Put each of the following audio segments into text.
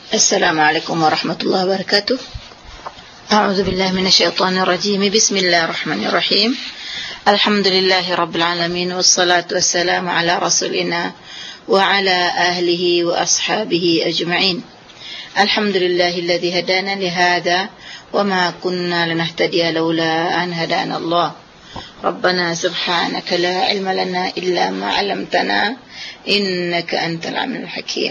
Assalamualaikum warahmatullahi wabarakatuh. A'udzu billahi minasyaitonir rajim. Bismillahirrahmanirrahim. Alhamdulillahi rabbil alamin wassalatu wassalamu ala rasulina wa ala ahlihi wa ashabihi ajma'in. Alhamdulillahilladzi hadana li hadza wa ma kunna linahtadiya laula an hadana Allah. Rabbana subhanaka la ilma lana illa ma 'allamtana innaka antal alimul hakim.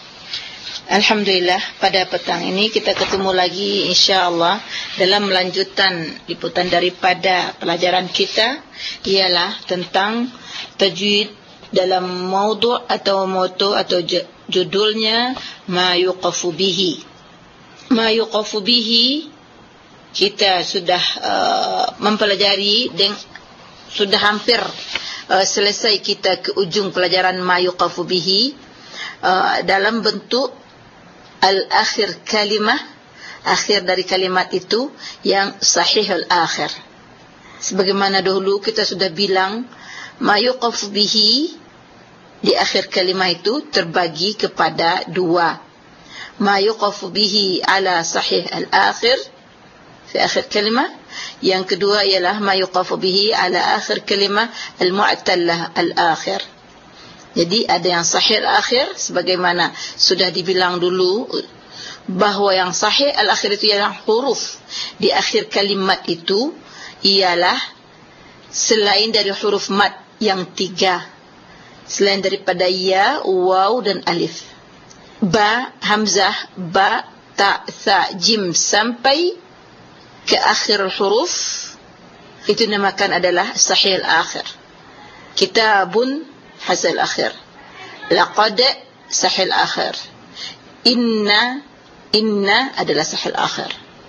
Alhamdulillah, pada petang ini kita ketemu lagi insya-Allah dalam melanjutan liputan daripada pelajaran kita, ialah tentang tajwid dalam maudhu' atau moto atau judulnya ma yuqafu bihi. Ma yuqafu bihi kita sudah mempelajari dan sudah hampir selesai kita ke ujung pelajaran ma yuqafu bihi dalam bentuk al-akhir kalimah, akhir dari kalimat itu yang sahihul akhir. Sebagaimana dahulu kita sudah bilang, ma yuqaf bihi di akhir kalimat itu terbagi kepada dua. Ma yuqaf bihi ala sahih al-akhir fi akhir kalimah. Yang kedua ialah ma yuqaf bihi ala akhir kalimah al-mu'tallah al-akhir. Jadi ada yang sahih al-akhir, sebagaimana sudah dibilang dulu bahawa yang sahih al-akhir itu ialah huruf di akhir kalimat itu ialah selain dari huruf mad yang 3, selain daripada ya, waw dan alif, ba, hamzah, ba, ta, tha, jim sampai ke akhir huruf, itu dinamakan adalah sahih al-akhir. Kitabun hasil akhir, laqad sahih akhir, inna adalah sahih akhir,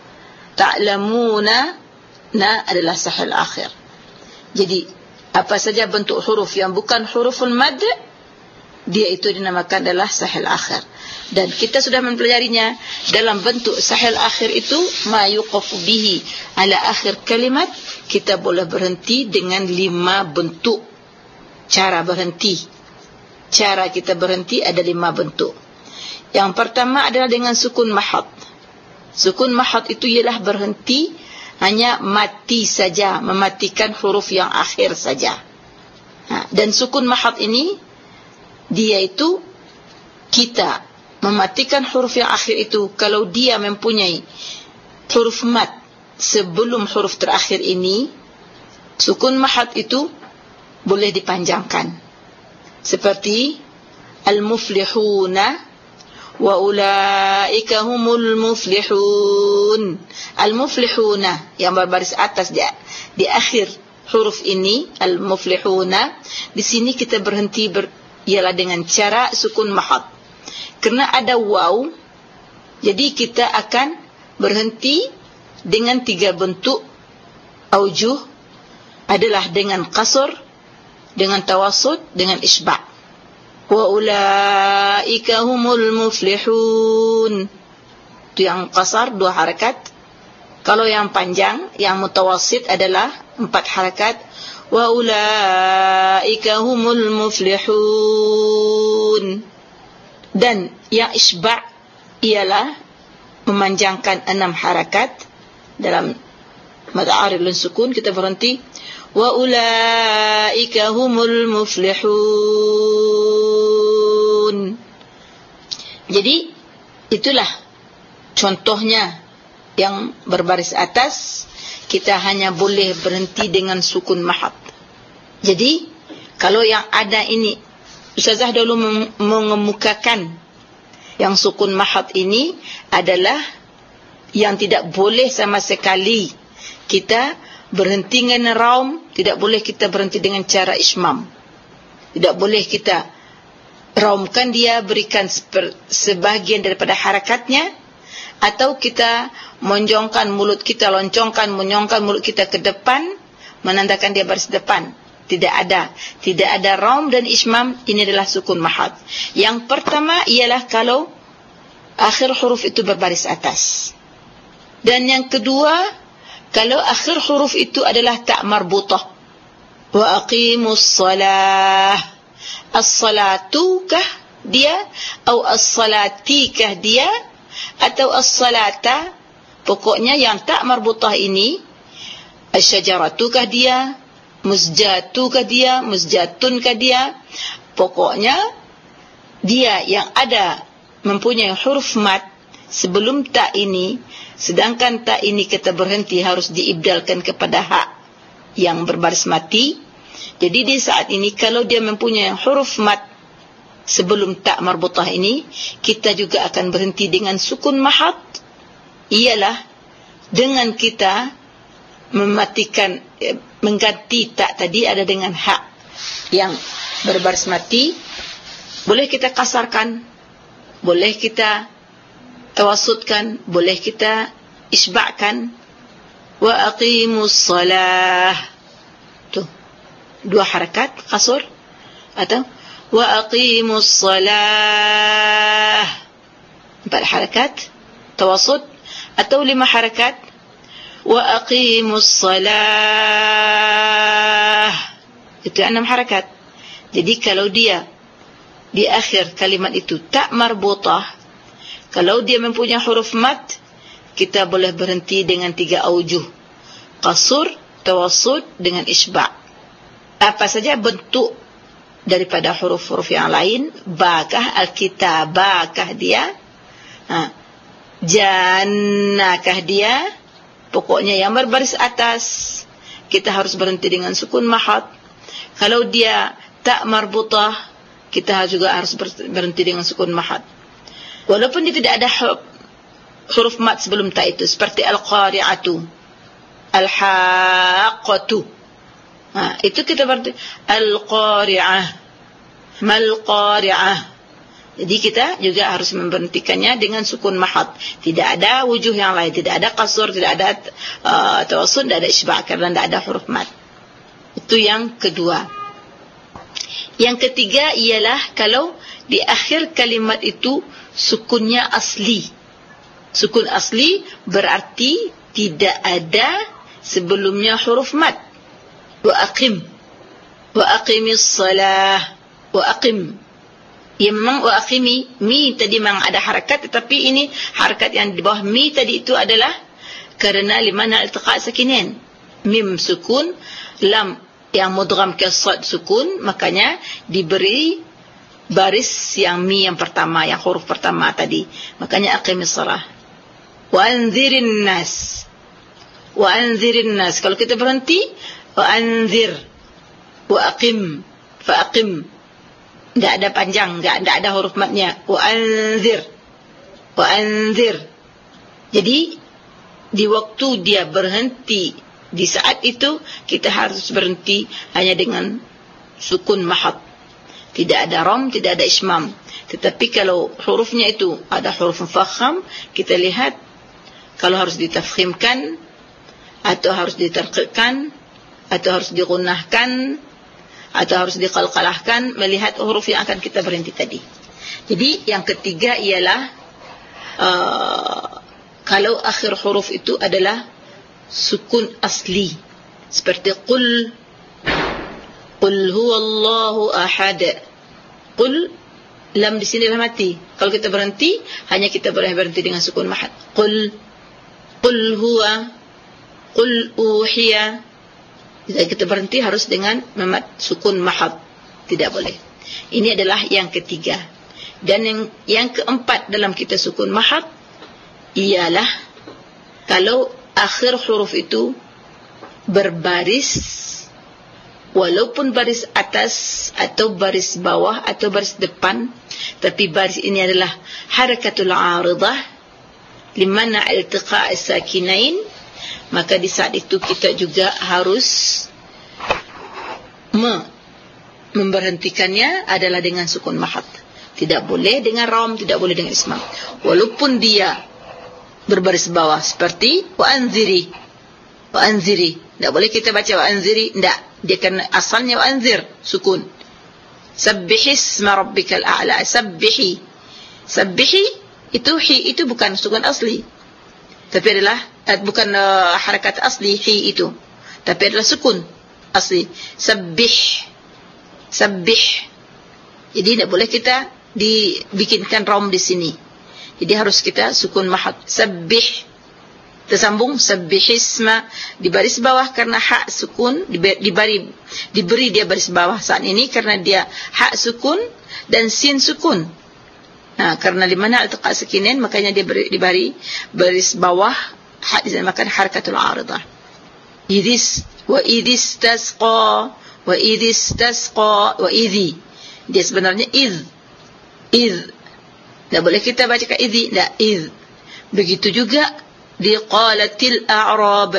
ta'lamuna adalah sahih akhir. Jadi apa saja bentuk huruf yang bukan huruful mad, dia itu dinamakan adalah sahih akhir. Dan kita sudah mempelajarinya dalam bentuk sahih akhir itu, ma yuqafu bihi ala akhir kalimat. Kita boleh berhenti dengan 5 bentuk cara berhenti. Cara kita berhenti ada 5 bentuk. Yang pertama adalah dengan sukun mahad. Sukun mahad itu ialah berhenti, hanya mati saja, mematikan huruf yang akhir saja. Dan sukun mahad ini, dia itu kita mematikan huruf yang akhir itu kalau dia mempunyai huruf mad sebelum huruf terakhir ini. Sukun mahad itu boleh dipanjangkan, seperti al-muflihuna wa ulaika humul muflihun. Al-muflihuna yang berbaris atas di akhir huruf ini, al-muflihuna, di sini kita berhenti ialah dengan cara sukun mahad. Kerana ada waw, jadi kita akan berhenti dengan 3 bentuk aujuh, adalah dengan qasr, dengan tawassut, dengan isba'. Wa ulaika humul muflihun, itu yang qasar 2 harakat. Kalau yang panjang, yang mutawassit adalah 4 harakat. Wa ulaika humul muflihun. Dan yang isba' ialah memanjangkan 6 harakat. Dalam mad 'arid lan sukun kita berhenti wa ulaika humul muflihun. Jadi itulah contohnya yang berbaris atas. Kita hanya boleh berhenti dengan sukun mahad. Jadi kalau yang ada ini, Ustazah dulu mengemukakan yang sukun mahad ini adalah yang tidak boleh sama sekali kita berhenti dengan raum, tidak boleh kita berhenti dengan cara ismam. Tidak boleh kita raumkan dia, berikan sebahagian daripada harakatnya, atau kita menjongkan mulut kita, menyongkan mulut kita ke depan, menandakan dia baris depan. Tidak ada raum dan ismam. Ini adalah sukun mahad. Yang pertama ialah kalau akhir huruf itu berbaris atas. Dan yang kedua, kalau akhir huruf itu adalah ta' marbutah. Wa aqimus salah. As-salatukah dia, atau as-salatikah dia, atau as-salata. Pokoknya yang tak marbutah ini, asy-syajaratukah dia, musjatukah dia, musjatunkah dia, pokoknya dia yang ada mempunyai huruf mat sebelum tak ini, sedangkan tak ini kita berhenti harus diibdalkan kepada hak yang berbaris mati. Jadi di saat ini kalau dia mempunyai huruf mat sebelum tak marbutah ini, kita juga akan berhenti dengan sukun mahad, ialah dengan kita mematikan, mengganti tak tadi ada dengan hak yang berbaris mati. Boleh kita kasarkan, boleh kita tawassutkan, boleh kita isba'kan. Wa aqimus salah, tuh 2 harakat qasr, atau wa aqimus salah 4 harakat tawassut, atau 5 harakat wa aqimus salah, itu 6 harakat. Jadi kalau dia di akhir kalimat itu tak marbutah, kalau dia mempunyai huruf mat, kita boleh berhenti dengan 3 aujuh, qasr, tawassut dengan isba'. Apa saja bentuk daripada huruf-huruf yang lain, bakah alkitabakah dia, jannakah dia, pokoknya yang berbaris atas kita harus berhenti dengan sukun mahad. Kalau dia tak marbutah, kita juga harus berhenti dengan sukun mahad. Walaupun dia tidak ada huruf mat sebelum ta itu, seperti al-qari'atu, al-haqqatu. Itu kita berhenti al-qari'ah, mal-qari'ah. Jadi kita juga harus memberhentikannya dengan sukun mahad. Tidak ada wujuh yang lain, tidak ada qasr, tidak ada tawassul, tidak ada isba' karena tidak ada huruf mat. Itu yang kedua. Yang ketiga ialah kalau di akhir kalimat itu sukunnya asli. Sukun asli berarti tidak ada sebelumnya huruf mat. Wa aqim, wa aqimis salah, wa aqim. Ya memang wa aqimi, mi tadi memang ada harakat, tetapi ini harakat yang di bawah mi tadi itu adalah kerana limana iltiqa' sakinain. Mim sukun, lam yang mudgham ke sad sukun, makanya diberi baris yang mi yang pertama, yang huruf pertama tadi. Makanya aqimis salah. Wa anzirin nas, wa anzirin nas. Kalau kita berhenti, wa anzir, wa aqim, fa aqim. Tidak ada panjang, tidak ada huruf matnya. Wa anzir, wa anzir. Jadi di waktu dia berhenti, di saat itu kita harus berhenti hanya dengan sukun mahad. Tidak ada ram, tidak ada ismam. Tetapi kalau hurufnya itu ada huruf mufakham, kita lihat kalau harus ditafkhimkan, atau harus ditarqiqkan, atau harus digunnahkan, atau harus diqalqalahkan, melihat huruf yang akan kita berhenti tadi. Jadi yang ketiga ialah kalau akhir huruf itu adalah sukun asli, seperti qul, qul huwallahu ahad. Qul, lam di sini dah mati. Kalau kita berhenti, hanya kita boleh berhenti dengan sukun mahad. Qul, qul huwa, qul uhiya. Jika kita berhenti harus dengan memat sukun mahad, tidak boleh. Ini adalah yang ketiga. Dan yang keempat dalam kita sukun mahad ialah kalau akhir huruf itu berbaris, walaupun baris atas atau baris bawah atau baris depan, tapi baris ini adalah harakatul 'aridah limana iltiqa' as-sakinain, maka di saat itu kita juga harus memberhentikannya adalah dengan sukun mahad. Tidak boleh dengan ram, tidak boleh dengan ismam. Walaupun dia berbaris bawah, seperti wa anziri, wa anziri. Tidak boleh kita baca wa anziri, tidak. Dia kan asalnya wa anzir, sukun. Sabbihisma rabbikal a'la, sabbihi. Sabbihi, itu hi, itu bukan sukun asli. Tapi adalah bukan harakat asli hi itu, tapi adalah sukun asli. Sabbih, sabbih. Jadi tidak boleh kita dibikinkan ram di sini. Jadi harus kita sukun mahad. Sabbih, tersambung, sabbihisma, di baris bawah karena hak sukun, diberi dia baris bawah saat ini karena dia hak sukun dan sin sukun. Karena di mana iltiqa sakinain, makanya dia diberi baris bawah, hak dinamakan harakatul aridah. Wa idistasqa, wa idistasqa, wa idhi. Dia sebenarnya id. Tak boleh kita baca idhi, tak, id. Begitu juga di qalatil a'rab,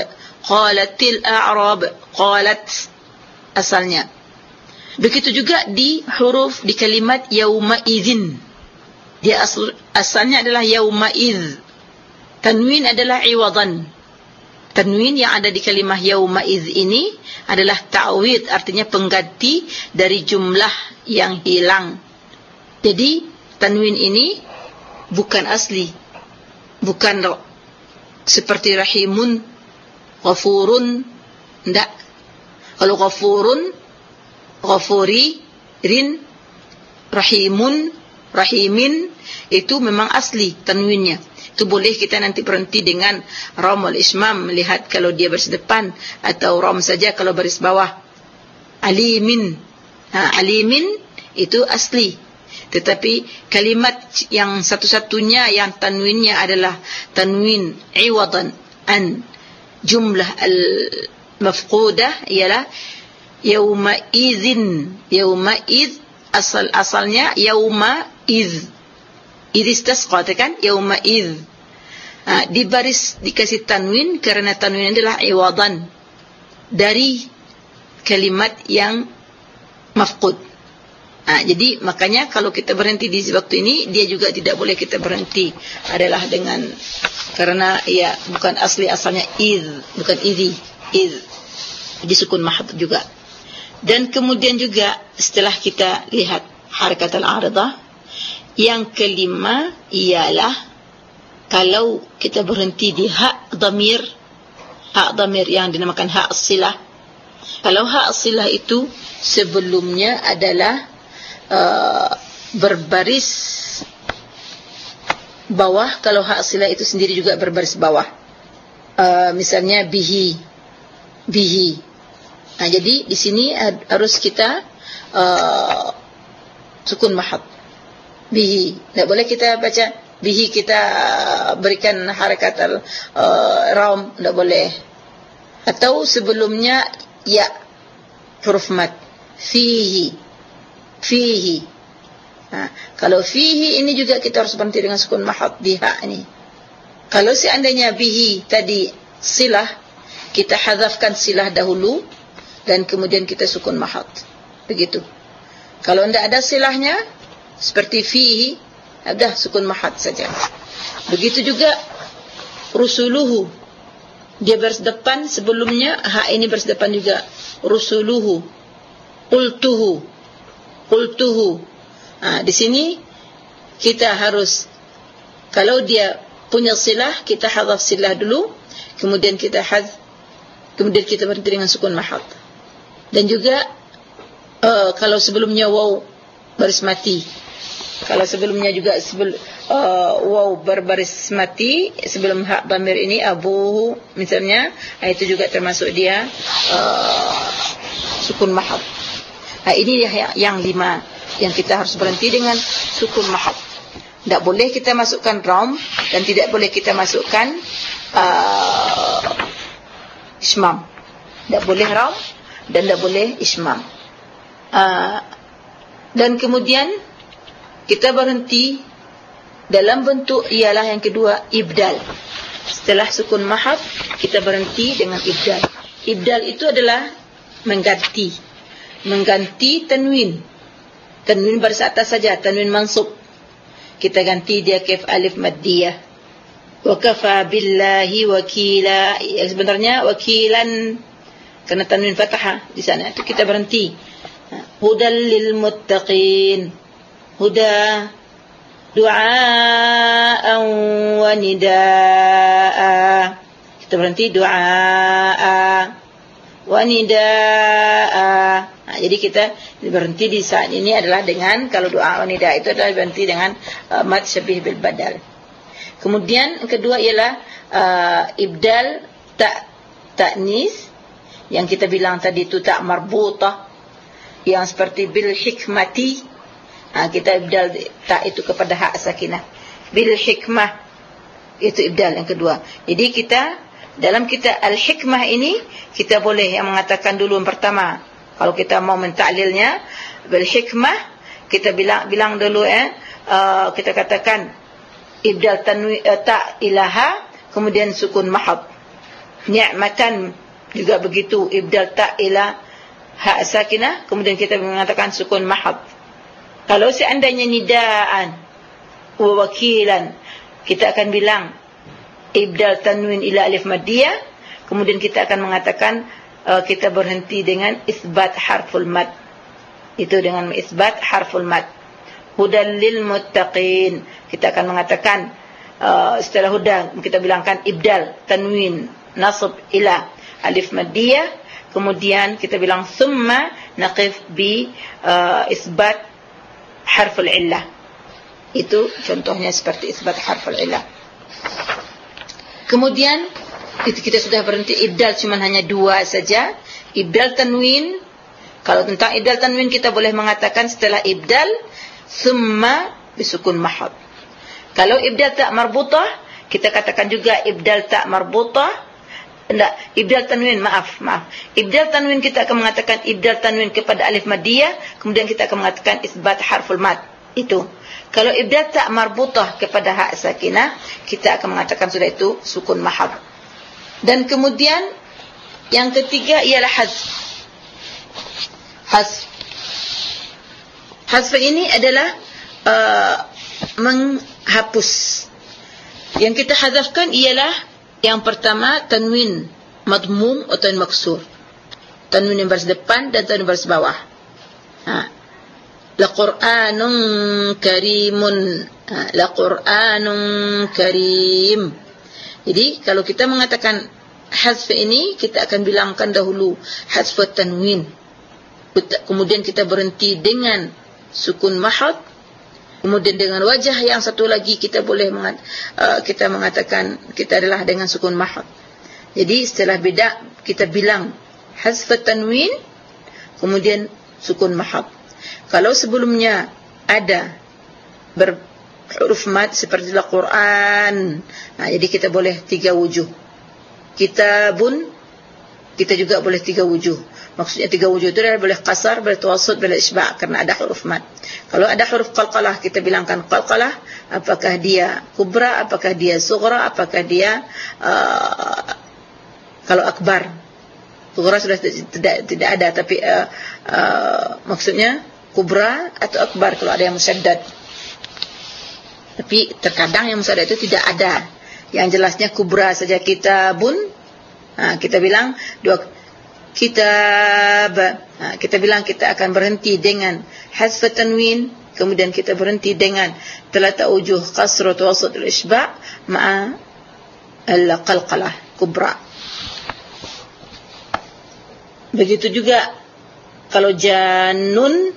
qalat asalnya. Begitu juga di huruf di kalimat yauma idzin. Dia asalnya adalah yauma idz. Tanwin adalah iwadan. Tanwin yang ada di kalimah yauma idz ini adalah ta'wid, artinya pengganti dari jumlah yang hilang. Jadi tanwin ini bukan asli, bukan seperti rahimun, ghafurun, tidak. Kalau ghafurun, ghafuririn, rahimun, rahimin, itu memang asli tanwinnya. Itu boleh kita nanti berhenti dengan ram wal ismam, melihat kalau dia baris depan, atau ram saja kalau baris bawah. Alimin, alimin itu asli. Tetapi kalimat yang satu-satunya yang tanwinnya adalah tanwin iwadan an jumlah al-mafqudah ialah yauma idzin. Yauma idz asalnya yauma idz. Idistasqa kan yauma idz. Di baris dikasih tanwin karena tanwin adalah iwadan dari kalimat yang mafqud. Jadi makanya kalau kita berhenti di waktu ini, dia juga tidak boleh kita berhenti adalah dengan, karena ya bukan asli, asalnya idz, bukan idzi, idz. Jadi sukun mahad juga. Dan kemudian juga setelah kita lihat harakat al-aridah, yang kelima ialah kalau kita berhenti di hak dhamir yang dinamakan hak silah. Kalau hak silah itu sebelumnya adalah berbaris bawah, kalau hak silah itu sendiri juga berbaris bawah. Misalnya bihi. Jadi di sini harus kita sukun mahad. Bihi, tidak boleh kita baca bihi kita berikan harakat ram, tidak boleh. Atau sebelumnya ya, huruf mad. Fihi. Kalau fihi ini juga kita harus berhenti dengan sukun mahad di hak ini. Kalau seandainya bihi tadi silah, kita hadzafkan silah dahulu dan kemudian kita sukun mahad. Begitu. Kalau tidak ada silahnya seperti fihi, ada sukun mahad saja. Begitu juga rusuluhu, dia baris depan sebelumnya, hak ini baris depan juga. Rusuluhu, qultuhu. Di sini kita harus, kalau dia punya silah, kita hadzaf silah dulu, kemudian kita berhenti dengan sukun mahad. Dan juga kalau sebelumnya waw baris mati, kalau sebelumnya juga waw berbaris mati sebelum hak dhamir ini, abuhu misalnya, itu juga termasuk dia sukun mahad. Ini yang 5 yang kita harus berhenti dengan sukun mahad. Tidak boleh kita masukkan ram dan tidak boleh kita masukkan ismam. Tidak boleh ram dan tidak boleh ismam. Dan kemudian kita berhenti dalam bentuk ialah yang kedua, ibdal. Setelah sukun mahad, kita berhenti dengan ibdal. Ibdal itu adalah mengganti tanwin baris atas saja, tanwin mansub, kita ganti dia kaf alif maddiyah. Wa kafa billahi wakila, sebenarnya wakilan karena tanwin fathah di sana, itu kita berhenti. Hudal lil muttaqin, huda du'aan wa nidaa, kita berhenti du'aa wa nidaa. Jadi kita berhenti di saat ini adalah dengan, kalau doa wa nidaa itu adalah berhenti dengan mad syabih bil badal. Kemudian yang kedua ialah ibdal ta'nis, yang kita bilang tadi itu tak marbutah, yang seperti bil hikmati. Kita ibdal tak itu kepada hak sakinah. Bil hikmah, itu ibdal yang kedua. Jadi kita dalam kita al-hikmah ini, kita boleh yang mengatakan dulu yang pertama, kalau kita mau mentaklilnya bil hikmah, kita bilang dulu kita katakan ibdal ta ilaha, kemudian sukun mahad. Ni'matan juga begitu, ibdal ta ila ha sakinah, kemudian kita mengatakan sukun mahad. Kalau seandainya nidaan wa wakilan, kita akan bilang ibdal tanwin ila alif maddiyah, kemudian kita akan mengatakan kita berhenti dengan isbat harful mad. Itu dengan isbat harful mad. Hudal lil muttaqin, kita akan mengatakan setelah huda kita bilangkan ibdal tanwin nasab ila alif maddiyah, kemudian kita bilang summa naqif bi isbat harful illah. Itu contohnya seperti isbat harful illah. Kemudian itu kita sudah berhenti ibdal, cuma hanya dua saja. Ibdal tanwin, kalau tentang ibdal tanwin kita boleh mengatakan setelah ibdal summa bisukun mahad. Kalau ibdal tak marbutah, kita katakan juga ibdal tak marbutah. Ibdal tanwin, maaf. Ibdal tanwin kita akan mengatakan ibdal tanwin kepada alif maddiyah, kemudian kita akan mengatakan isbat harful mad. Itu. Kalau ibdal tak marbutah kepada hak sakinah, kita akan mengatakan sudah itu sukun mahad. Dan kemudian yang ketiga ialah hazf. Hazf ini adalah menghapus. Yang kita hazafkan ialah yang pertama tanwin madmum atau tanwin maksur. Tanwin yang baris depan dan tanwin baris bawah. La Qur'anun karimun. La Qur'anun karim. Jadi kalau kita mengatakan hazf ini, kita akan bilangkan dahulu hazf tanwin. Kemudian kita berhenti dengan sukun mahad. Kemudian dengan wajah yang satu lagi kita boleh kita mengatakan kita adalah dengan sukun mahad. Jadi setelah beda kita bilang hazf tanwin, kemudian sukun mahad. Kalau sebelumnya ada berhuruf mad seperti Al-Quran, jadi kita boleh 3 wujuh. Kitabun, kita juga boleh 3 wujuh. Maksudnya 3 wujuh itu adalah boleh qasar, boleh tawassut, boleh isba' karena ada huruf mad. Kalau ada huruf qalqalah, kita bilangkan qalqalah, apakah dia kubra, apakah dia sughra, apakah dia kalau akbar. Sughra sudah tidak ada, tapi maksudnya kubra atau akbar kalau ada yang musyaddad. Tapi terkadang yang musyaddad itu tidak ada. Yang jelasnya kubra saja. Kitabun, kita bilang dua kitab. Kita bilang kita akan berhenti dengan hazf tanwin, kemudian kita berhenti dengan thalatha wujuh qasr wa tawassut wal isba' ma'a al-qalqalah kubra. Begitu juga kalau jannun,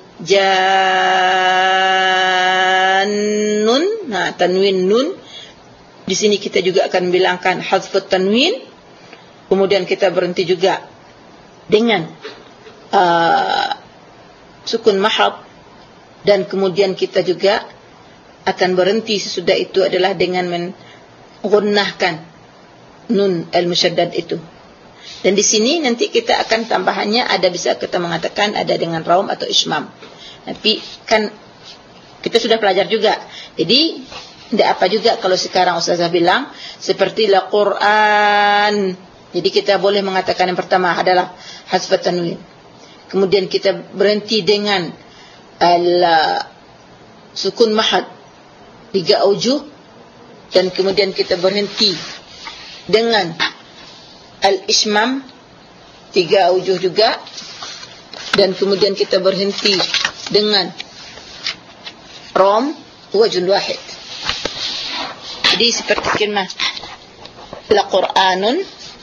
tanwin nun, di sini kita juga akan bilangkan hazf tanwin, kemudian kita berhenti juga dengan sukun mahad, dan kemudian kita juga akan berhenti sesudah itu adalah dengan menggunnahkan nun al-musyaddad itu. Dan di sini nanti kita akan tambahannya ada, bisa kita mengatakan ada dengan raum atau ismam. Tapi kan kita sudah pelajar juga. Jadi tidak apa juga kalau sekarang Ustazah bilang seperti la Quran. Jadi kita boleh mengatakan yang pertama adalah hazf tanwin. Kemudian kita berhenti dengan sukun mahad 3 aujuh, dan kemudian kita berhenti dengan al-ismam 3 aujuh juga, dan kemudian kita berhenti dengan rom wajhun wahid. Jadi seperti kalimat la Qur'anun.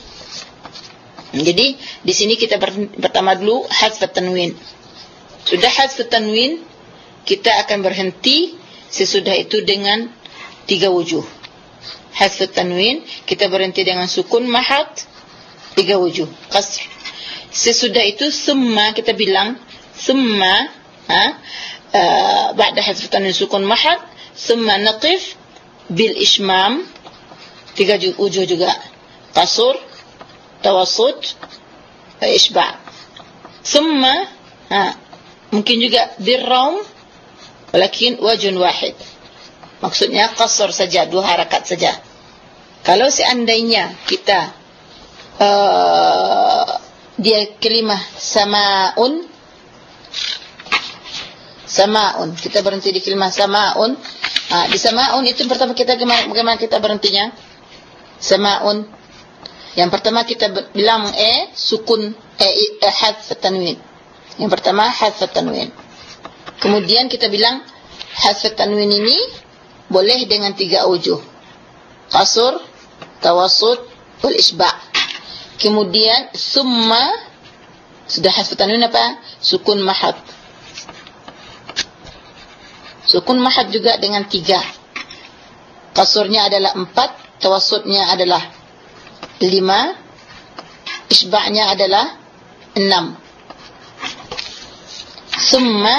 Jadi di sini kita pertama dulu hazf tanwin. Sudah hazf tanwin, kita akan berhenti sesudah itu dengan 3 wujuh. hadf tanwin, kita berhenti dengan sukun mahad 3 wujuh, qasr. Sesudah itu summa, kita bilang summa ba'da hadf tanwin sukun mahad, summa naqif bil ishmam 3 wujuh juga, qasr, tawassut, isba'. Summa mungkin juga birraum, walakin wajun wahid. Maksudnya qasr saja, 2 harakat saja. Kalau seandainya kita dia kalimah sama'un, kita berhenti di kalimah sama'un. Di sama'un itu pertama kita bagaimana kita berhentinya? Sama'un. Yang pertama kita bilang sukun hadf tanwin. Yang pertama hadf tanwin. Kemudian kita bilang hadf tanwin ini boleh dengan 3 wujuh. Qasr, tawassut, wal isba'. Kemudian summa, sudah hadf tanwin apa? Sukun mahad. Sukun mahad juga dengan 3. Qasrnya adalah 4, tawassutnya adalah 5, isba'nya adalah 6. Summa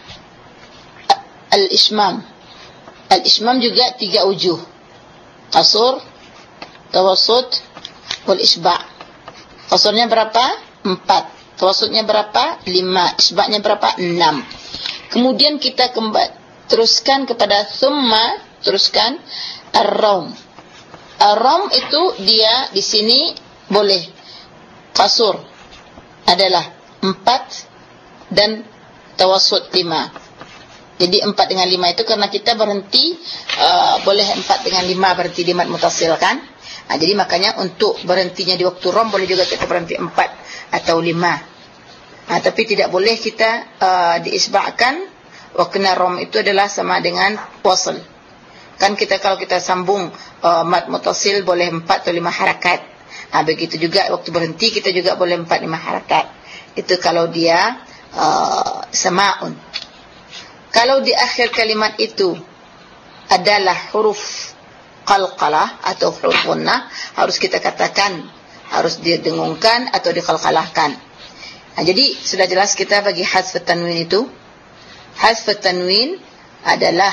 al-ishmam. Al-ishmam juga 3 wujuh. Qasr, tawassut, wal isba'. Qasrnya berapa? 4. Tawassutnya berapa? 5. Isba'nya berapa? 6. Kemudian kita teruskan kepada summa, teruskan ar-raum. Ar-raum itu dia di sini boleh qasr adalah 4 dan tawassut 5. Jadi 4 dengan 5 itu karena kita berhenti boleh 4 dengan 5 berhenti di mad mutasil kan. Jadi makanya untuk berhentinya di waktu rom boleh juga kita berhenti 4 atau 5. Tapi tidak boleh kita diisba'kan wakna rom itu adalah sama dengan wasl. Kan kita kalau kita sambung mad mutasil boleh 4 atau 5 harakat. Begitu juga waktu berhenti kita juga boleh 4-5 harakat. Itu kalau dia sama'un. Kalau di akhir kalimat itu adalah huruf qalqalah atau huruf gunnah, harus kita katakan, harus didengungkan atau diqalqalahkan. Jadi sudah jelas kita bagi hadf tanwin itu. Hadf tanwin adalah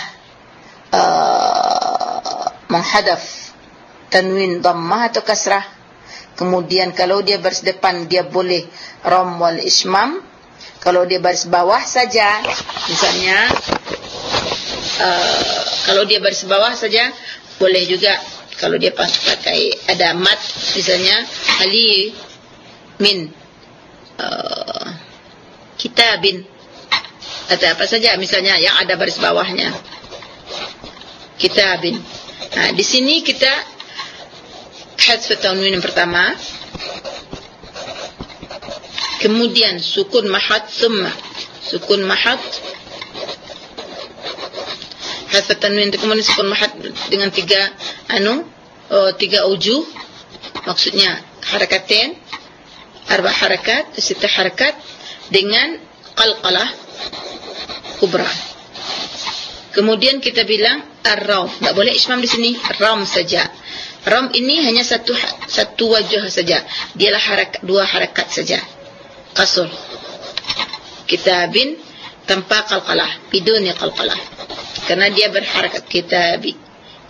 menghadaf tanwin dhammah atau kasrah. Kemudian kalau dia baris depan dia boleh ram wal ismam. Kalau dia baris bawah saja, misalnya kalau dia baris bawah saja boleh juga. Kalau dia pakai ada mat, misalnya ali min kitabin atau apa saja misalnya yang ada baris bawahnya kitabin. Di sini kita hadf tanwin yang pertama, kemudian sukun mahad, summa sukun mahad, hadf tanwin itu kemudian sukun mahad dengan 3 wujuh, maksudnya harakatain, 4 harakat, 6 harakat dengan qalqalah kubra. Kemudian kita bilang ar-raum, tak boleh ismam di sini, ram saja. Ram ini hanya satu wajah saja, dialah 2 harakat saja. Qasr kitabin tanpa qalqalah, biduni qalqalah, karena dia berharakat kitabi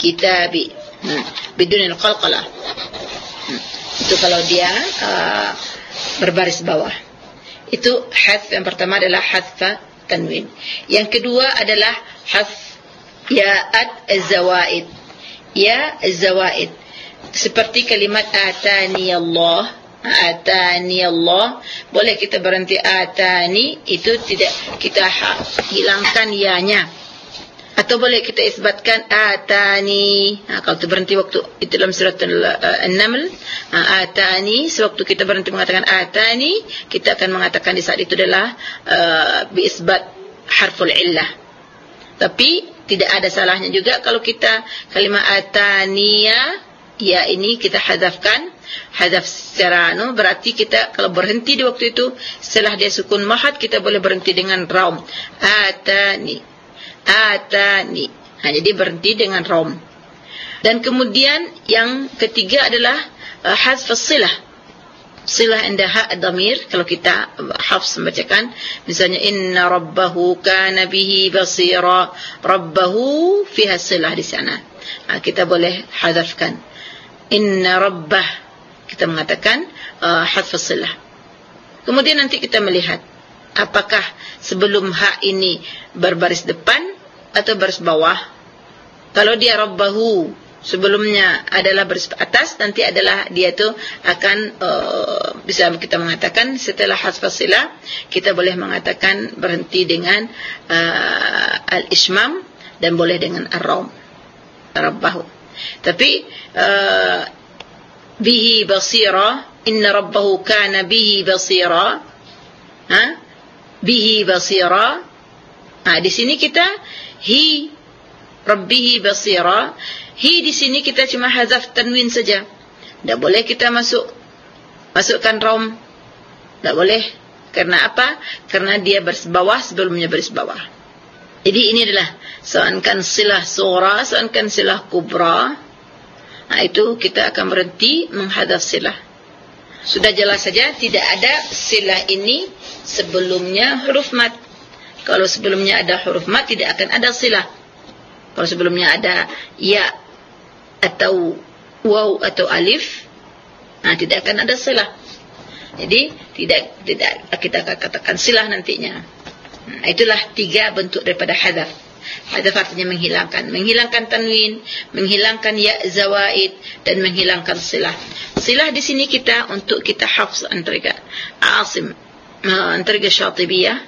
biduni qalqalah. Itu kalau dia berbaris bawah. Itu hadf yang pertama adalah hadf tanwin. Yang kedua adalah hadf ya'at az-zawaid. Ya az-zawaid, seperti kalimat atani Allah. Atani Allah, boleh kita berhenti atani, itu tidak kita hilangkan ya-nya, atau boleh kita isbatkan atani. Kalau kita berhenti waktu itu dalam surat An-Naml, atani, sewaktu kita berhenti mengatakan atani, kita akan mengatakan di saat itu adalah biisbat harful illah. Tapi tidak ada salahnya juga kalau kita kalimat ataniya, ya ini kita hadafkan, hadaf secara berarti kita kalau berhenti di waktu itu setelah dia sukun mahad kita boleh berhenti dengan raum atani. Jadi berhenti dengan raum. Dan kemudian yang ketiga adalah hazf as-silah. Silah inda ha' ad-dhamir, kalau kita Hafs membacakan misalnya inna rabbahu kana bihi basira, rabbahu fiha silah di sana. Kita boleh hazafkan inna rabbah, kita mengatakan hazf as-silah. Kemudian nanti kita melihat apakah sebelum ha ini berbaris depan atau baris bawah. Kalau dia rabbahu sebelumnya adalah baris atas, nanti adalah dia itu akan bisa kita mengatakan setelah hazf as-silah kita boleh mengatakan berhenti dengan al-ishmam dan boleh dengan ar-raum, rabbahu. Tapi bihi basira, inna rabbahu kana bihi basira, bihi basira. Di sini kita hi rabbihi basira. Hi di sini kita cuma hazaf tanwin saja. Tak boleh kita masukkan raum. Tak boleh. Karena apa? Karena dia baris bawah sebelumnya baris bawah. Jadi ini adalah seakan silah sughra, seakan silah kubra. Itu kita akan berhenti menghadaf silah. Sudah jelas saja tidak ada silah ini sebelumnya huruf mat. Kalau sebelumnya ada huruf mat tidak akan ada silah. Kalau sebelumnya ada ya atau waw atau alif, tidak akan ada silah. Jadi tidak kita akan katakan silah nantinya. Itulah 3 bentuk daripada hadzaf. Hadzaf artinya menghilangkan tanwin, menghilangkan ya zawaid dan menghilangkan silah. Silah di sini kita untuk kita hafz antara Asim, antara Syatibiyah,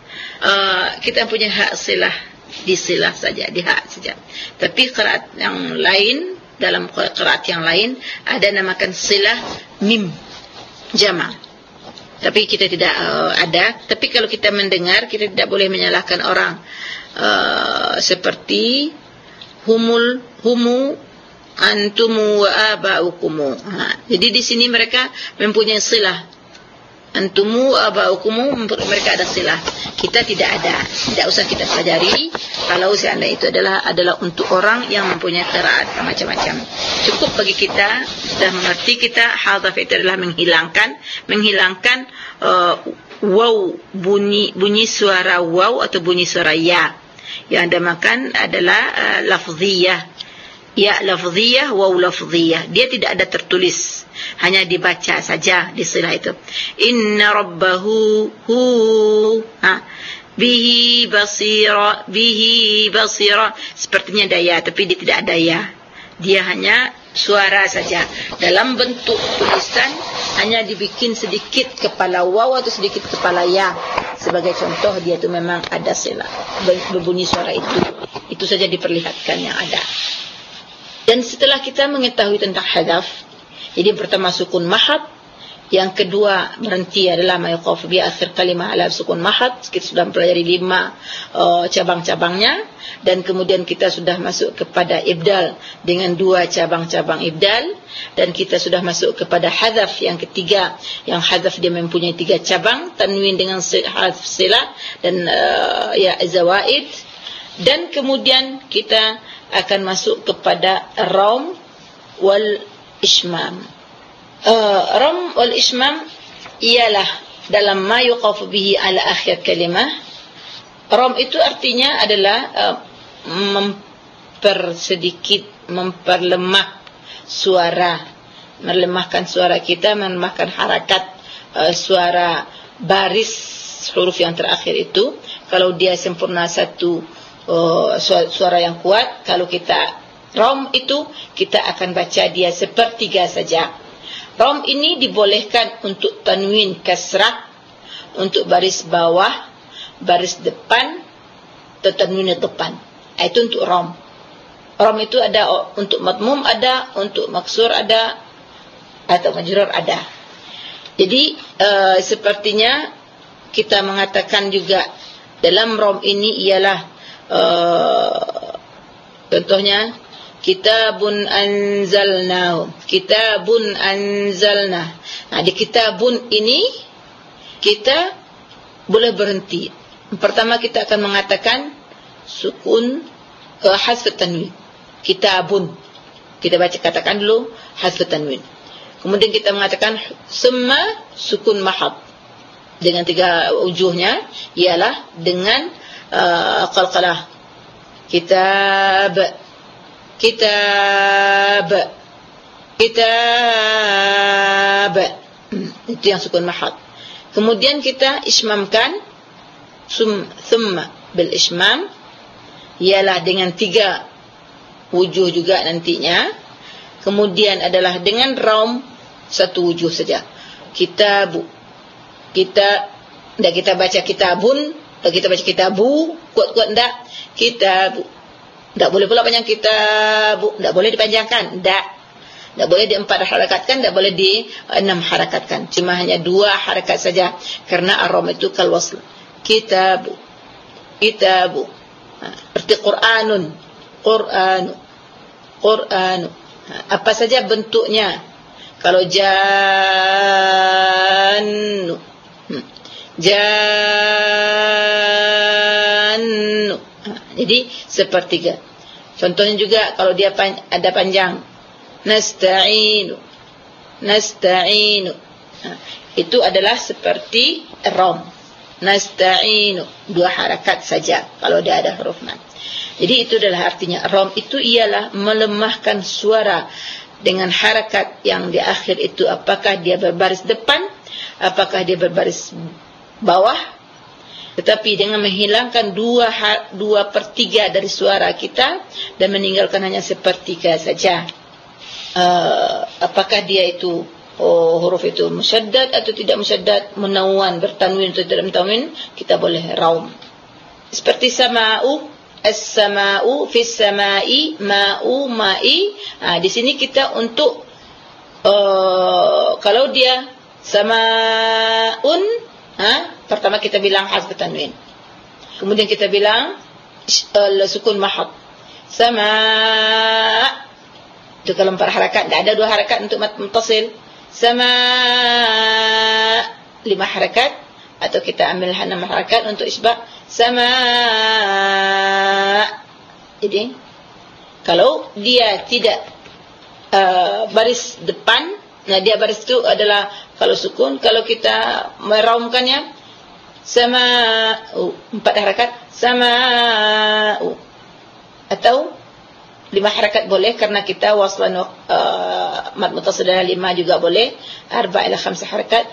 kita punya hak silah di silah saja, di hak saja. Tapi qiraat yang lain, dalam qiraat yang lain ada namakan silah mim jama'. Tapi kita tidak ada. Tapi kalau kita mendengar, kita tidak boleh menyalahkan orang. Seperti humu antumu wa aba'ukumu. Jadi di sini mereka mempunyai silah. Antumu wa aba'ukumu, mereka ada silah. Kita tidak ada. Tidak usah kita pelajari. Kalau seandainya itu adalah untuk orang yang mempunyai qiraat macam-macam. Cukup bagi kita sudah mengerti kita hadzaf itu adalah menghilangkan waw, bunyi suara waw atau bunyi suara ya. Yang dinamakan adalah lafziyah. Ya lafziyah, waw lafziyah. Dia tidak ada tertulis, hanya dibaca saja di silah itu. Inna rabbahu bihi basira. Sepertinya daya, tapi dia tidak ada ya. Dia hanya suara saja. Dalam bentuk tulisan hanya dibikin sedikit kepala waw atau sedikit kepala ya. Sebagai contoh, dia itu memang ada silah, berbunyi suara itu. Itu saja diperlihatkan yang ada. Dan setelah kita mengetahui tentang hadzaf, jadi pertama sukun mahad, yang kedua berhenti adalah ma yuqaf bi akhir kalimah ala sukun mahad. Kita sudah mempelajari 5 cabang-cabangnya, dan kemudian kita sudah masuk kepada ibdal dengan 2 cabang-cabang ibdal, dan kita sudah masuk kepada hadzaf yang ketiga, yang hadzaf dia mempunyai 3 cabang, tanwin dengan hadzaf silah dan ya zawaid, dan kemudian kita akan masuk kepada raum wal ishmam. Raum wal ishmam ialah dalam ma yuqaf bihi ala akhir kalimah. Raum itu artinya adalah memperlemah suara, melemahkan suara kita, melemahkan harakat suara baris huruf yang terakhir itu. Kalau dia sempurna satu suara yang kuat, kalau kita raum itu kita akan baca dia sepertiga saja. Raum ini dibolehkan untuk tanwin kasrah, untuk baris bawah, baris depan, atau tanwin depan. Itu untuk raum. Raum itu ada untuk madmum, ada untuk maksur, ada atau majrur ada. Jadi sepertinya kita mengatakan juga dalam raum ini ialah contohnya kitabun anzalnahu, kitabun anzalna. Di kitabun ini kita boleh berhenti. Pertama kita akan mengatakan sukun hazf tanwin, kitabun. Kita baca, katakan dulu hazf tanwin. Kemudian kita mengatakan summa sukun mahad. Dengan 3 wujuhnya ialah dengan qalqalah. Kitab, kitab, kitab. Itu yang sukun mahad. Kemudian kita ismamkan summa bil ismam, ialah dengan 3 wujuh juga nantinya. Kemudian adalah dengan raum 1 wujuh saja. Kitabu, kita baca kitabun, kita baca kitabu, kuat-kuat enggak? Kitabu. Enggak boleh pula panjang kitabu, enggak boleh dipanjangkan, enggak boleh di 4 harakatkan, enggak boleh di 6 harakatkan. Cuma hanya 2 harakat saja, karena ar-ram itu kal wasl. Kitabu, kitabu. Seperti Qur'anun, Qur'anu, Qur'anu. Apa saja bentuknya. Kalau jannu, jannu. Jadi sepertiga. Contohnya juga kalau dia ada panjang, nasta'inu, nasta'inu. Itu adalah seperti ram. Nasta'inu, 2 harakat saja kalau dia ada huruf mad. Jadi itu adalah artinya. Ram itu ialah melemahkan suara dengan harakat yang di akhir itu, apakah dia berbaris depan, apakah dia berbaris bawah, tetapi dengan menghilangkan 2/3 dari suara kita dan meninggalkan hanya 1/3 saja. Apakah dia itu huruf itu musyaddad atau tidak musyaddad, munawwan, bertanwin atau tidak bertanwin, kita boleh raum. Seperti sama'u, as-sama'u, fis sama'i, ma'u, ma'i. Di sini kita untuk kalau dia sama'un, pertama kita bilang hazf tanwin. Kemudian kita bilang sukun mahad. Sama' itu kalau 4 harakat, tidak ada 2 harakat untuk mad muttasil. Sama' 5 harakat, atau kita ambil 6 harakat untuk isbah. Sama'. Jadi kalau dia tidak baris depan, nah dia baris itu adalah kalau sukun. Kalau kita meraumkannya, sama'u, 4 harakat, sama'u, atau 5 harakat boleh, karena kita waslan mad muttasil 5 juga boleh. 4 ila 5 harakat,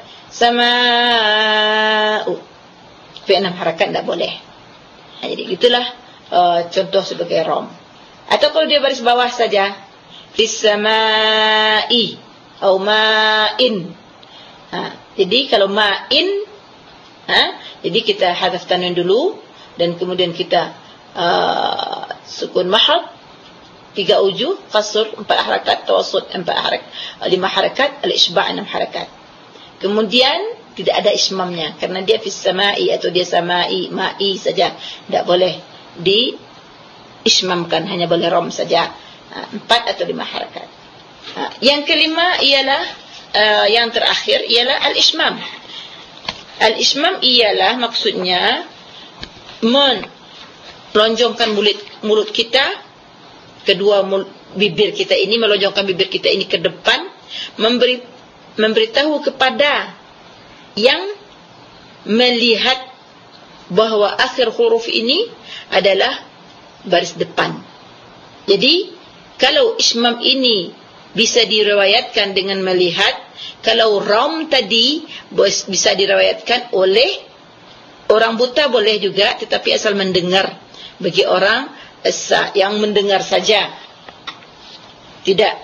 sama'u. 6 harakat tidak boleh. Jadi itulah contoh sebagai ram. Atau kalau dia baris bawah saja, fis sama'i atau ma'in. Jadi kalau ma'in, jadi kita hazf tanwin dulu, dan kemudian kita sukun mahad 3 wujuh, qasr 4 harakat, tawassut 4 harakat, 5 harakat, al-isba' 6 harakat. Kemudian tidak ada ismamnya, karena dia fis sama'i atau dia sama'i, ma'i saja, tidak boleh di ismamkan, hanya boleh ram saja, 4 atau 5 harakat. Yang kelima ialah yang terakhir ialah al-ismam. Al-ismam ialah maksudnya melonjongkan mulut kita, kedua bibir kita ini, melonjongkan bibir kita ini ke depan, memberitahu kepada yang melihat bahwa akhir huruf ini adalah baris depan. Jadi kalau ismam ini bisa diriwayatkan dengan melihat, kalau ram tadi bisa diriwayatkan oleh orang buta boleh juga, tetapi asal mendengar. Bagi orang yang mendengar saja, tidak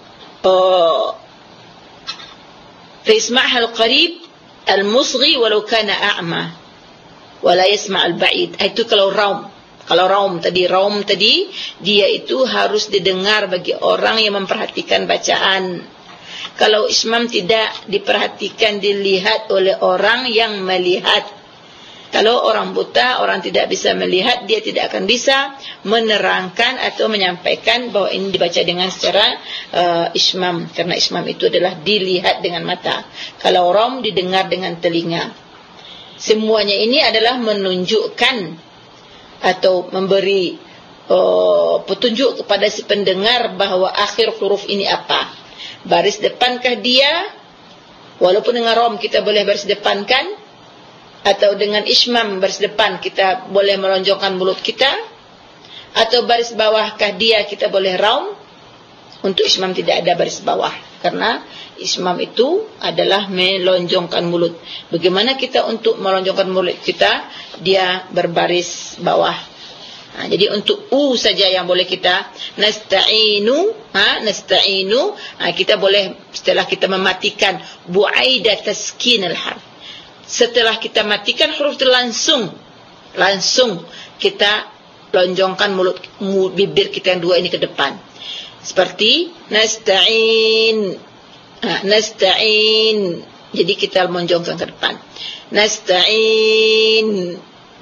فيسمعها القريب المصغي ولو كان أعمى ولا يسمع البعيد. Itu kalau raum. Kalau raum tadi dia itu harus didengar bagi orang yang memperhatikan bacaan. Kalau ismam tidak diperhatikan, dilihat oleh orang yang melihat. Kalau orang buta, orang tidak bisa melihat, dia tidak akan bisa menerangkan atau menyampaikan bahwa ini dibaca dengan secara ismam, karena ismam itu adalah dilihat dengan mata. Kalau ram didengar dengan telinga. Semuanya ini adalah menunjukkan atau memberi petunjuk kepada si pendengar bahawa akhir huruf ini apa. Baris depankah dia? Walaupun dengan rom kita boleh baris depankan, atau dengan ismam baris depan kita boleh melonjongkan mulut kita, atau baris bawahkah dia kita boleh raum. Untuk ismam tidak ada baris bawah, karena ismam itu adalah melonjongkan mulut. Bagaimana kita untuk melonjongkan mulut kita? Dia berbaris bawah. Jadi untuk u saja yang boleh kita nasta'inu, nasta'inu, kita boleh setelah kita mematikan bu'aida taskin al-harf. Setelah kita matikan huruf itu langsung kita lonjongkan mulut bibir kita yang dua ini ke depan. Seperti nasta'in. Nasta'in. Jadi kita lonjongkan ke depan. Nasta'in.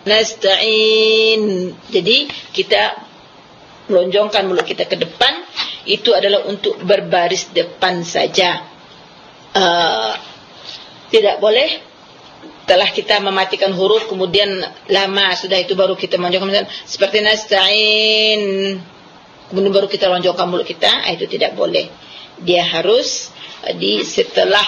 Jadi kita melonjongkan mulut kita ke depan. Itu adalah untuk berbaris depan saja. Tidak boleh setelah kita mematikan huruf kemudian lama sudah itu baru kita melonjongkan, seperti nasta'in, kemudian baru kita lonjongkan mulut kita. Itu tidak boleh. Dia harus setelah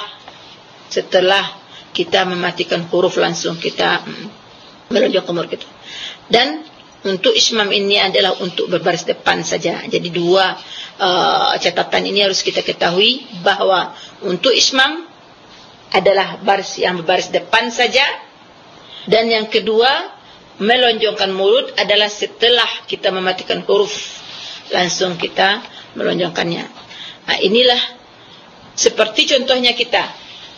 kita mematikan huruf langsung kita melonjongkan mulut kita. Dan untuk ismam ini adalah untuk berbaris depan saja. Jadi dua catatan ini harus kita ketahui, bahwa untuk ismam adalah baris yang berbaris depan saja, dan yang kedua melonjongkan mulut adalah setelah kita mematikan huruf langsung kita melonjongkannya. Inilah seperti contohnya kita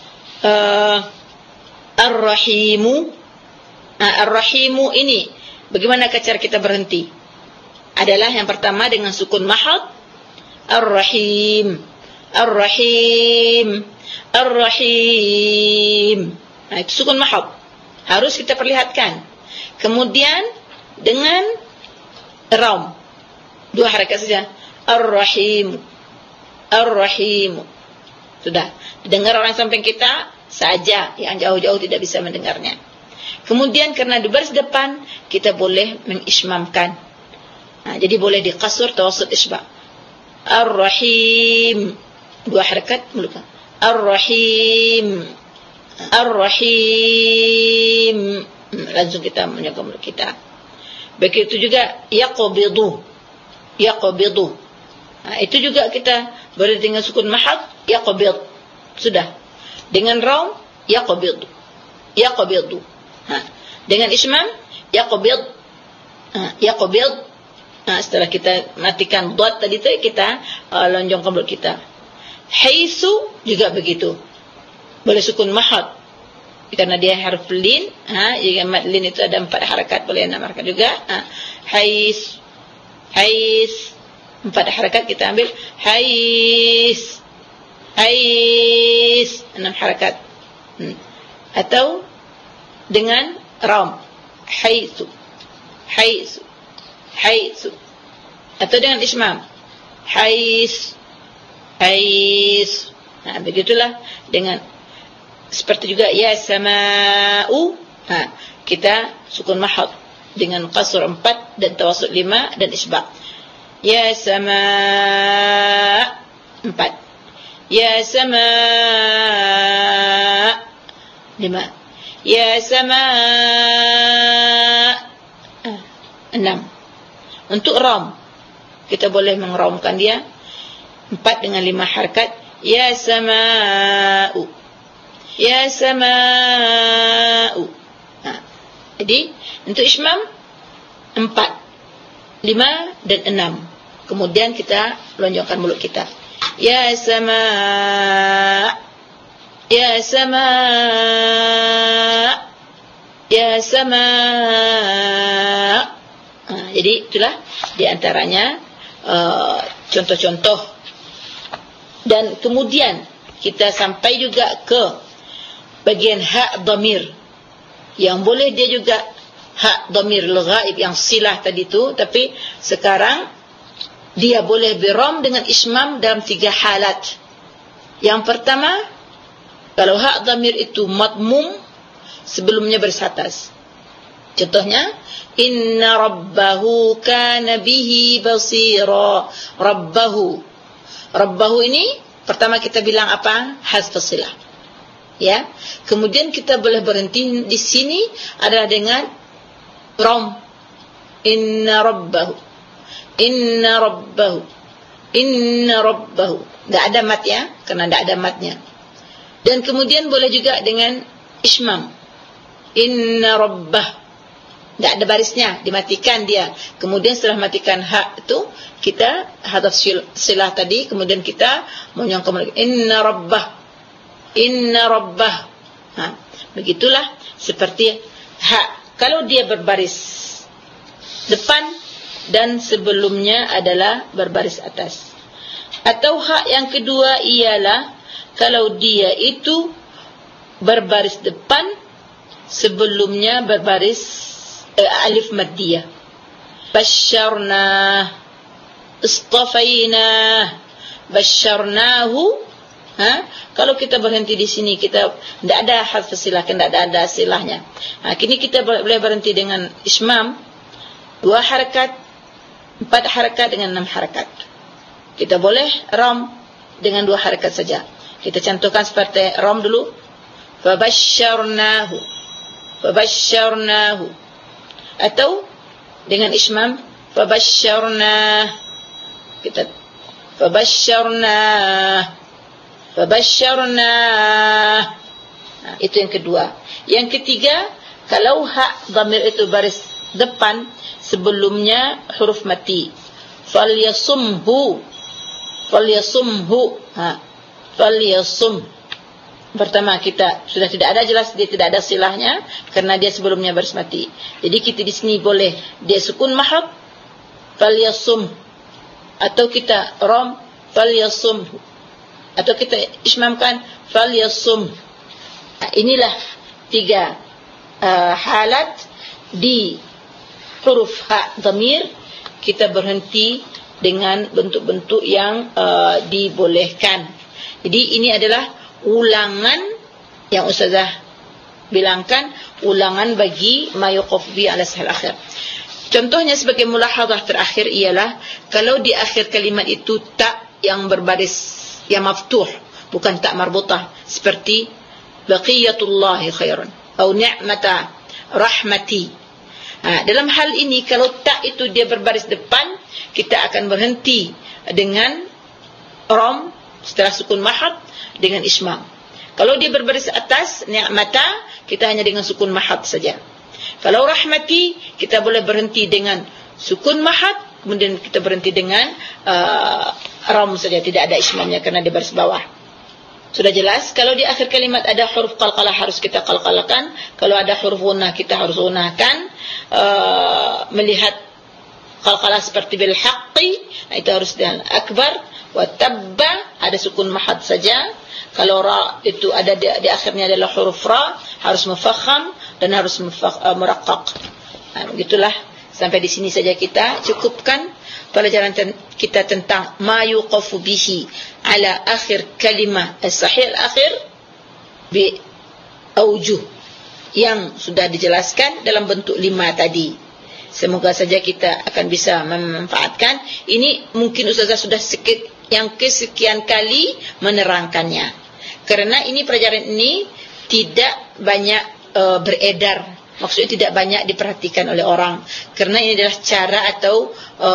Ar-Rahimu. Ar-Rahimu ini bagaimana cara kita berhenti? Adalah yang pertama dengan sukun mahad. Ar-Rahim, Ar-Rahim, Ar-Rahim. Itu sukun mahad. Harus kita perlihatkan. Kemudian dengan raum, dua harakat saja. Ar-Rahim, Ar-Rahim. Sudah didengar orang samping kita saja, yang jauh-jauh tidak bisa mendengarnya. Kemudian karena di baris depan kita boleh mengismamkan. Jadi boleh diqasur tawassut isba. Ar-Rahim, dua harakat mulut. Ar-Rahim, Ar-Rahim. Langsung kita menjaga mulut kita. Begitu juga yaqbidu, yaqbidu. Itu juga kita boleh dengan sukun mahad, yaqbid. Sudah. Dengan raum yaqbidu, yaqbidu. Dengan ismam yaqbid, yaqbid. Setelah kita matikan dot tadi tu, kita lonjongkan mulut kita. Haitsu juga begitu, boleh sukun mahad karena dia harf lin. Jika mad lin itu ada 4 harakat, boleh 6 harakat juga. Hais, hais, 4 harakat kita ambil. Hais, hais, 6 harakat. Atau dengan ram, haitsu, haitsu, haitsu. Atau dengan ismam, hais, hais. Begitulah. Dengan seperti juga ya sama'u, kita sukun mahad dengan qasr 4 dan tawassut 5 dan isbaq. Ya sama' 4, ya sama' 5, ya sama' 6. Untuk ram kita boleh mengeramkan dia 4 dengan 5 harakat. Ya sama'u, ya sama'u. Jadi untuk ismam 4, 5 dan 6. Kemudian kita lonjongkan mulut kita. Ya sama', ya sama', ya sama'. Jadi itulah diantaranya contoh-contoh. Dan kemudian kita sampai juga ke bagian hak dhamir, yang boleh dia juga hak dhamir al-ghaib yang silah tadi tu, tapi sekarang dia boleh biram dengan ismam dalam 3 halat. Yang pertama, kalau hak dhamir itu madmum, sebelumnya baris atas. Contohnya, inna rabbahu kana bihi basira. Rabbahu ini pertama kita bilang apa? Hazf silah. Ya. Kemudian kita boleh berhenti di sini adalah dengan rom. Inna rabbahu. Enggak ada mat ya, karena enggak ada matnya. Dan kemudian boleh juga dengan ismam. Inna rabbah. Enggak ada barisnya, dimatikan dia. Kemudian setelah matikan hak itu, kita hadaf silah tadi, kemudian kita menyongkam lagi. Inna rabbah. Begitulah seperti hak. Kalau dia berbaris depan dan sebelumnya adalah berbaris atas. Atau hak yang kedua ialah kalau dia itu berbaris depan, sebelumnya berbaris alif maddiyah. Basyarna, istafaina, basyarnahu. Kalau kita berhenti di sini, kita tidak ada harf silah, tidak ada silahnya. Kini kita boleh berhenti dengan ismam, 2 harakat, 4 harakat dengan 6 harakat. Kita boleh ram dengan 2 harakat saja. Kita contohkan seperti ram dulu. Fabasyarnahu. Atau dengan ismam, fabasyarnah. Kita fabasyarnah. Itu yang kedua. Yang ketiga, kalau hak dhamir itu baris depan, sebelumnya huruf mati. Falyasumhu. Falyasum. Pertama kita sudah tidak ada, jelas dia tidak ada silahnya karena dia sebelumnya baris mati. Jadi kita di sini boleh dia sukun mahab, falyasum, atau kita ram, falyasum, atau kita ismamkan falyasum. Inilah 3 halat di huruf ha dhamir kita berhenti dengan bentuk-bentuk yang dibolehkan. Jadi ini adalah ulangan yang Ustazah bilangkan, ulangan bagi ma yuqaf bi ala sahil akhir. Contohnya sebagai mulahadzah terakhir ialah kalau di akhir kalimat itu tak yang berbaris yang maftuh, bukan tak marbutah, seperti baqiyatullahi khairan atau ni'mata rahmati. Dalam hal ini kalau tak itu dia berbaris depan, kita akan berhenti dengan ram setelah sukun mahad dengan ismam. Kalau dia berbaris atas ni'mata, kita hanya dengan sukun mahad saja. Kalau rahmati, kita boleh berhenti dengan sukun mahad, kemudian kita berhenti dengan ram saja, tidak ada ismamnya karena dia baris bawah. Sudah jelas? Kalau di akhir kalimat ada huruf qalqalah harus kita qalqalahkan. Kalau ada huruf gunnah kita harus gunnahkan. Melihat qalqalah seperti bil haqqi, itu harus dengan akbar. Wa tabba ada sukun mahad saja. Kalau ra itu ada di akhirnya adalah huruf ra, harus mufakham dan harus muraqqaq. Begitulah. Sampai di sini saja kita cukupkan pelajaran kita tentang ma yuqafu bihi ala akhir kalimah as-sahih al-akhir bi aujuh yang sudah dijelaskan dalam bentuk 5 tadi. Semoga saja kita akan bisa memanfaatkan. Ini mungkin Ustazah sudah yang kesekian kali menerangkannya. Karena ini pelajaran ini tidak banyak beredar. Maksudnya tidak banyak diperhatikan oleh orang. Karena ini adalah cara atau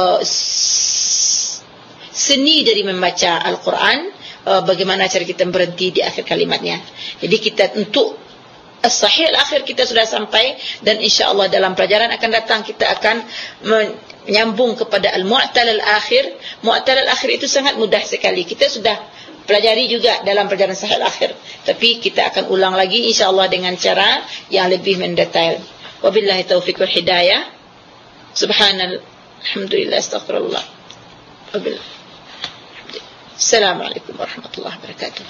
seni dari membaca Al-Quran. Bagaimana cara kita berhenti di akhir kalimatnya. Jadi kita untuk as-sahih al-akhir kita sudah sampai. Dan insyaAllah dalam pelajaran akan datang kita akan menyambung kepada al-mu'tal al-akhir. Mu'tal al-akhir itu sangat mudah sekali. Kita sudah pelajari juga dalam pelajaran sahih al-akhir. Tapi kita akan ulang lagi insyaAllah dengan cara yang lebih mendetail. Wabillahi taufiq wal hidayah. Subhanallah, astaghfirullah. Wabillah. Assalamualaikum warahmatullahi wabarakatuh.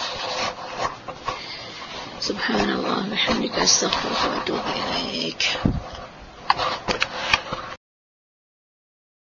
Subhanallah, bihamdika astaghfiruka wa atubu ilaik.